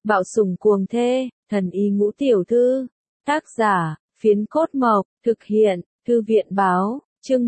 Bạo sủng cuồng thê, thần y ngũ tiểu thư. Tác giả, Phiến Cốt Mộc, thực hiện, Thư viện báo, chương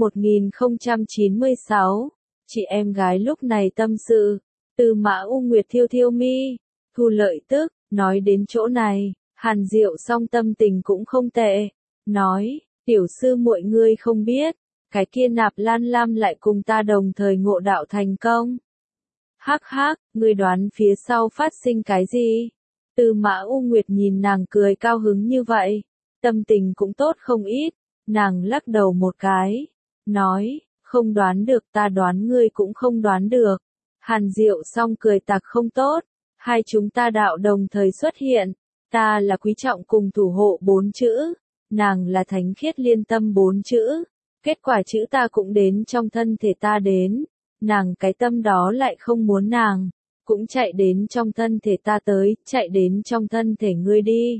1096. Chị em gái lúc này tâm sự, Tư Mã U Nguyệt thiêu thiêu mi, thu lợi tức, nói đến chỗ này, Hàn Diệu song tâm tình cũng không tệ, nói, tiểu sư muội ngươi không biết, cái kia Nạp Lan Lam lại cùng ta đồng thời ngộ đạo thành công. Hắc hắc, ngươi đoán phía sau phát sinh cái gì? Tư Mã U Nguyệt nhìn nàng cười cao hứng như vậy, tâm tình cũng tốt không ít, nàng lắc đầu một cái, nói, không đoán được, ta đoán ngươi cũng không đoán được. Hàn Diệu song cười tặc không tốt, hai chúng ta đạo đồng thời xuất hiện, ta là quý trọng cùng thủ hộ 4 chữ, nàng là thánh khiết liên tâm 4 chữ, kết quả chữ ta cũng đến trong thân thể ta đến, nàng cái tâm đó lại không muốn nàng, cũng chạy đến trong thân thể ta tới, chạy đến trong thân thể ngươi đi.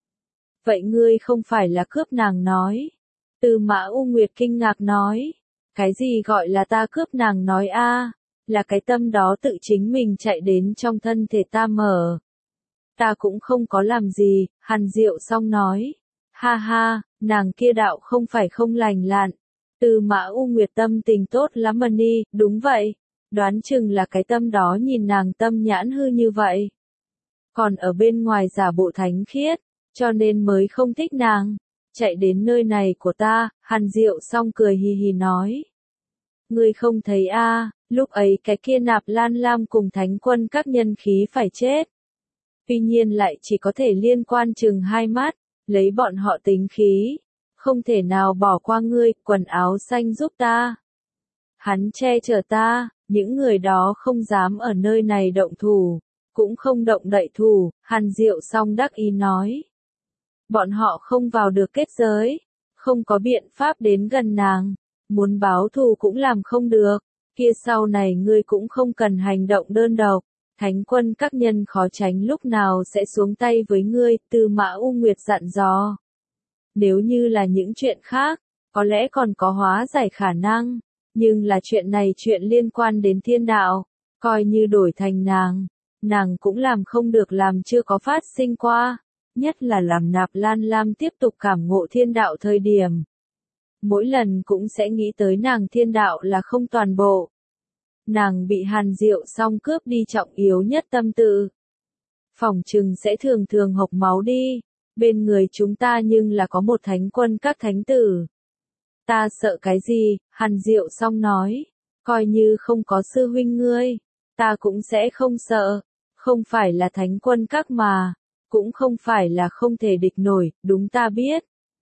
Vậy ngươi không phải là cướp, nàng nói. Tư Mã U Nguyệt kinh ngạc nói, cái gì gọi là ta cướp, nàng nói a, là cái tâm đó tự chính mình chạy đến trong thân thể ta mở. Ta cũng không có làm gì, Hàn Diệu song nói, ha ha, nàng kia đạo không phải không lành lặn. Tư Mã U Nguyệt tâm tình tốt lắm mà ni, đúng vậy, đoán chừng là cái tâm đó nhìn nàng tâm nhãn hư như vậy. Còn ở bên ngoài giả bộ thánh khiết, cho nên mới không thích nàng. Chạy đến nơi này của ta, Hàn Diệu song cười hì hì nói. Ngươi không thấy a, lúc ấy cái kia Nạp Lan Lam cùng thánh quân các nhân khí phải chết. Tuy nhiên lại chỉ có thể liên quan chừng 2 mắt, lấy bọn họ tính khí. Không thể nào bỏ qua ngươi, quần áo xanh giúp ta. Hắn che chở ta, những người đó không dám ở nơi này động thủ, cũng không động đậy thủ, Hàn Diệu song đắc ý nói. Bọn họ không vào được kết giới, không có biện pháp đến gần nàng, muốn báo thù cũng làm không được, kia sau này ngươi cũng không cần hành động đơn độc, thánh quân các nhân khó tránh lúc nào sẽ xuống tay với ngươi, Tư Mã U Nguyệt dặn dò. Nếu như là những chuyện khác, có lẽ còn có hóa giải khả năng, nhưng là chuyện này chuyện liên quan đến thiên đạo, coi như đổi thành nàng cũng làm không được, làm chưa có phát sinh qua. Nhất là làm Nạp Lan Lam tiếp tục cảm ngộ thiên đạo thời điểm. Mỗi lần cũng sẽ nghĩ tới nàng thiên đạo là không toàn bộ. Nàng bị Hàn Diệu song cướp đi trọng yếu nhất tâm tự. Phỏng chừng sẽ thường thường hộc máu đi. Bên người chúng ta nhưng là có một thánh quân các thánh tử. Ta sợ cái gì, Hàn Diệu song nói. Coi như không có sư huynh ngươi, ta cũng sẽ không sợ. Không phải là thánh quân các mà. Cũng không phải là không thể địch nổi, đúng ta biết.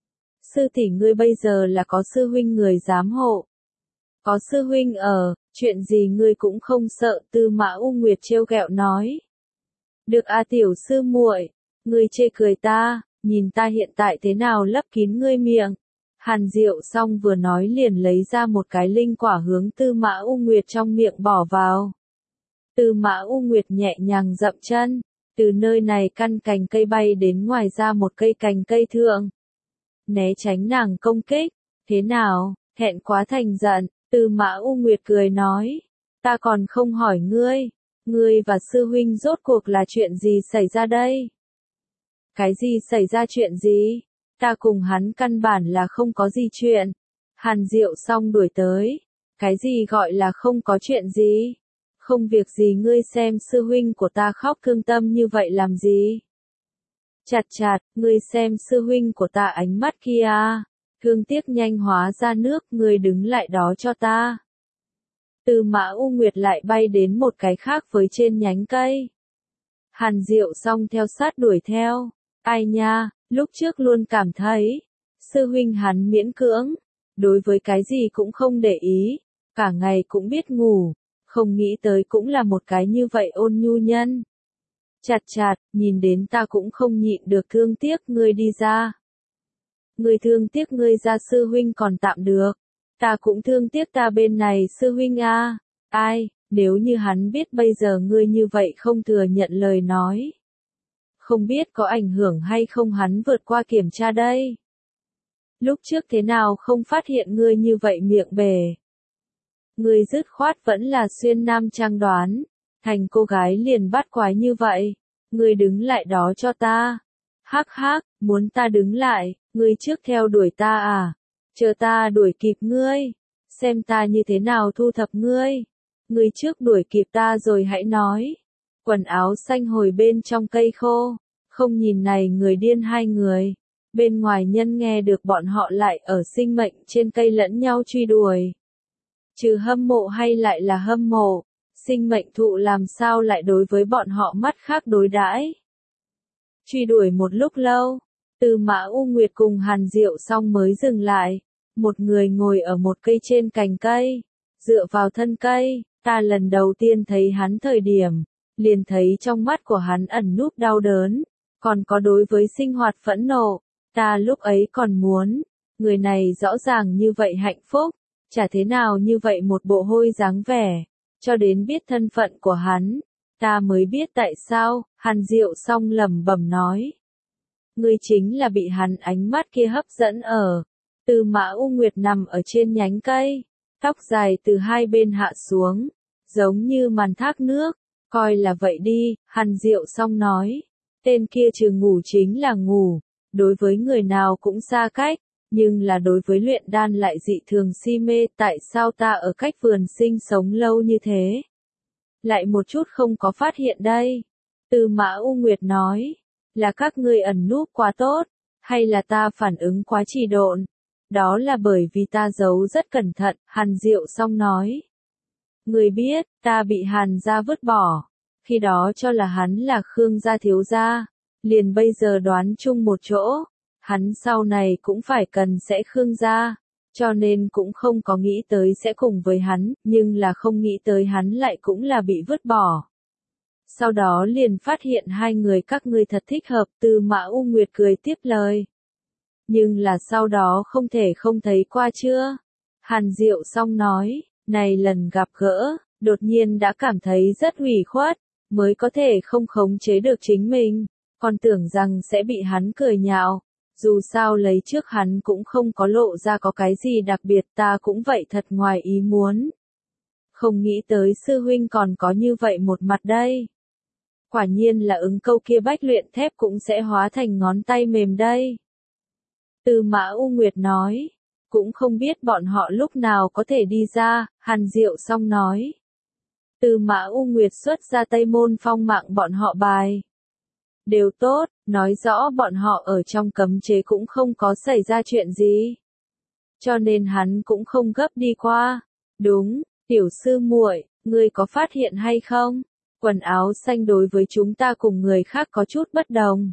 Sư tỷ ngươi bây giờ là có sư huynh người giám hộ. Có sư huynh ở, chuyện gì ngươi cũng không sợ, Tư Mã U Nguyệt trêu ghẹo nói. Được a tiểu sư muội, ngươi chê cười ta, nhìn ta hiện tại thế nào lấp kín ngươi miệng. Hàn Diệu song vừa nói liền lấy ra một cái linh quả hướng Tư Mã U Nguyệt trong miệng bỏ vào. Tư Mã U Nguyệt nhẹ nhàng dậm chân. Từ nơi này căn cành cây bay đến ngoài ra một cây cành cây thượng. Né tránh nàng công kích. Thế nào, thẹn quá thành giận, Tư Mã U Nguyệt cười nói. Ta còn không hỏi ngươi. Ngươi và sư huynh rốt cuộc là chuyện gì xảy ra đây? Cái gì xảy ra chuyện gì? Ta cùng hắn căn bản là không có gì chuyện. Hàn Diệu song đuổi tới. Cái gì gọi là không có chuyện gì? Không việc gì, ngươi xem sư huynh của ta khóc thương tâm như vậy làm gì? Chặt chặt, ngươi xem sư huynh của ta ánh mắt kia, thương tiếc nhanh hóa ra nước, ngươi đứng lại đó cho ta. Tư Mã U Nguyệt lại bay đến một cái khác với trên nhánh cây. Hàn Diệu song theo sát đuổi theo. Ai nha, lúc trước luôn cảm thấy, sư huynh hắn miễn cưỡng, đối với cái gì cũng không để ý, cả ngày cũng biết ngủ. Không nghĩ tới cũng là một cái như vậy ôn nhu nhân. Chặt chặt, nhìn đến ta cũng không nhịn được thương tiếc, ngươi đi ra. Ngươi thương tiếc ngươi ra sư huynh còn tạm được. Ta cũng thương tiếc ta bên này sư huynh a. Ai, nếu như hắn biết bây giờ ngươi như vậy không thừa nhận lời nói. Không biết có ảnh hưởng hay không hắn vượt qua kiểm tra đây. Lúc trước thế nào không phát hiện ngươi như vậy miệng bể. Ngươi dứt khoát vẫn là xuyên nam trang đoán, thành cô gái liền bắt quái như vậy. Ngươi đứng lại đó cho ta. Hắc hắc, muốn ta đứng lại, ngươi trước theo đuổi ta à? Chờ ta đuổi kịp ngươi, xem ta như thế nào thu thập ngươi. Ngươi trước đuổi kịp ta rồi hãy nói. Quần áo xanh hồi bên trong cây khô, không nhìn này người điên hai người. Bên ngoài nhân nghe được bọn họ lại ở sinh mệnh trên cây lẫn nhau truy đuổi. Trừ hâm mộ hay lại là hâm mộ, sinh mệnh thụ làm sao lại đối với bọn họ mắt khác đối đãi. Truy đuổi một lúc lâu, Tư Mã U Nguyệt cùng Hàn Diệu Song mới dừng lại. Một người ngồi ở một cây trên cành cây, dựa vào thân cây. Ta lần đầu tiên thấy hắn thời điểm, liền thấy trong mắt của hắn ẩn núp đau đớn, còn có đối với sinh hoạt phẫn nộ. Ta lúc ấy còn muốn, người này rõ ràng như vậy hạnh phúc, chả thế nào như vậy một bộ hôi dáng vẻ, cho đến biết thân phận của hắn, ta mới biết tại sao. Hàn Diệu Song lẩm bẩm nói. Ngươi chính là bị hắn ánh mắt kia hấp dẫn ở. Tư Mã U Nguyệt nằm ở trên nhánh cây, tóc dài từ hai bên hạ xuống, giống như màn thác nước, coi là vậy đi. Hàn Diệu Song nói, tên kia trừ ngủ chính là ngủ, đối với người nào cũng xa cách, nhưng là đối với luyện đan lại dị thường si mê. Tại sao ta ở cách vườn sinh sống lâu như thế, lại một chút không có phát hiện đây? Tư Mã U Nguyệt nói, là các ngươi ẩn núp quá tốt, hay là ta phản ứng quá trì độn? Đó là bởi vì ta giấu rất cẩn thận. Hàn Diệu Song nói, ngươi biết, ta bị Hàn gia vứt bỏ, khi đó cho là hắn là Khương gia thiếu gia, liền bây giờ đoán chung một chỗ, hắn sau này cũng phải cần sẽ Khương gia, cho nên cũng không có nghĩ tới sẽ cùng với hắn, nhưng là không nghĩ tới hắn lại cũng là bị vứt bỏ. Sau đó liền phát hiện hai người các ngươi thật thích hợp. Tư Mã U Nguyệt cười tiếp lời. Nhưng là sau đó không thể không thấy qua chưa? Hàn Diệu Song nói, này lần gặp gỡ, đột nhiên đã cảm thấy rất ủy khuất, mới có thể không khống chế được chính mình, còn tưởng rằng sẽ bị hắn cười nhạo. Dù sao lấy trước hắn cũng không có lộ ra có cái gì đặc biệt, ta cũng vậy thật ngoài ý muốn. Không nghĩ tới sư huynh còn có như vậy một mặt đây. Quả nhiên là ứng câu kia bách luyện thép cũng sẽ hóa thành ngón tay mềm đây. Tư Mã U Nguyệt nói, cũng không biết bọn họ lúc nào có thể đi ra. Hàn Diệu Song nói. Tư Mã U Nguyệt xuất ra Tây Môn Phong mạng bọn họ bài. Đều tốt, nói rõ bọn họ ở trong cấm chế cũng không có xảy ra chuyện gì. Cho nên hắn cũng không gấp đi qua. Đúng, tiểu sư muội, ngươi có phát hiện hay không? Quần áo xanh đối với chúng ta cùng người khác có chút bất đồng.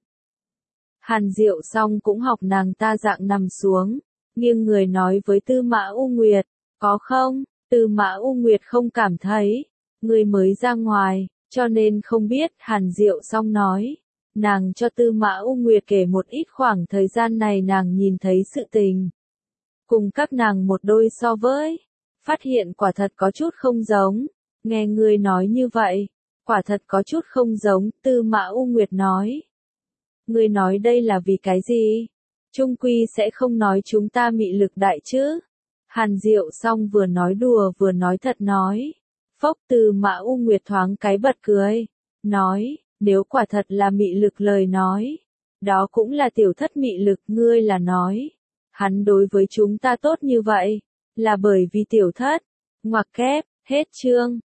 Hàn Diệu Song cũng học nàng ta dạng nằm xuống, nghiêng người nói với Tư Mã U Nguyệt, có không? Tư Mã U Nguyệt không cảm thấy, người mới ra ngoài, cho nên không biết. Hàn Diệu Song nói, nàng cho Tư Mã U Nguyệt kể một ít khoảng thời gian này nàng nhìn thấy sự tình. Cùng các nàng một đôi so với, phát hiện quả thật có chút không giống, nghe người nói như vậy, quả thật có chút không giống. Tư Mã U Nguyệt nói. Ngươi nói đây là vì cái gì? Trung quy sẽ không nói chúng ta mị lực đại chứ? Hàn Diệu Song vừa nói đùa vừa nói thật nói. Phốc. Tư Mã U Nguyệt thoáng cái bật cười. Nói, nếu quả thật là mị lực lời nói, đó cũng là tiểu thất mị lực. Ngươi là nói, hắn đối với chúng ta tốt như vậy, là bởi vì tiểu thất. Ngoặc kép, hết chương.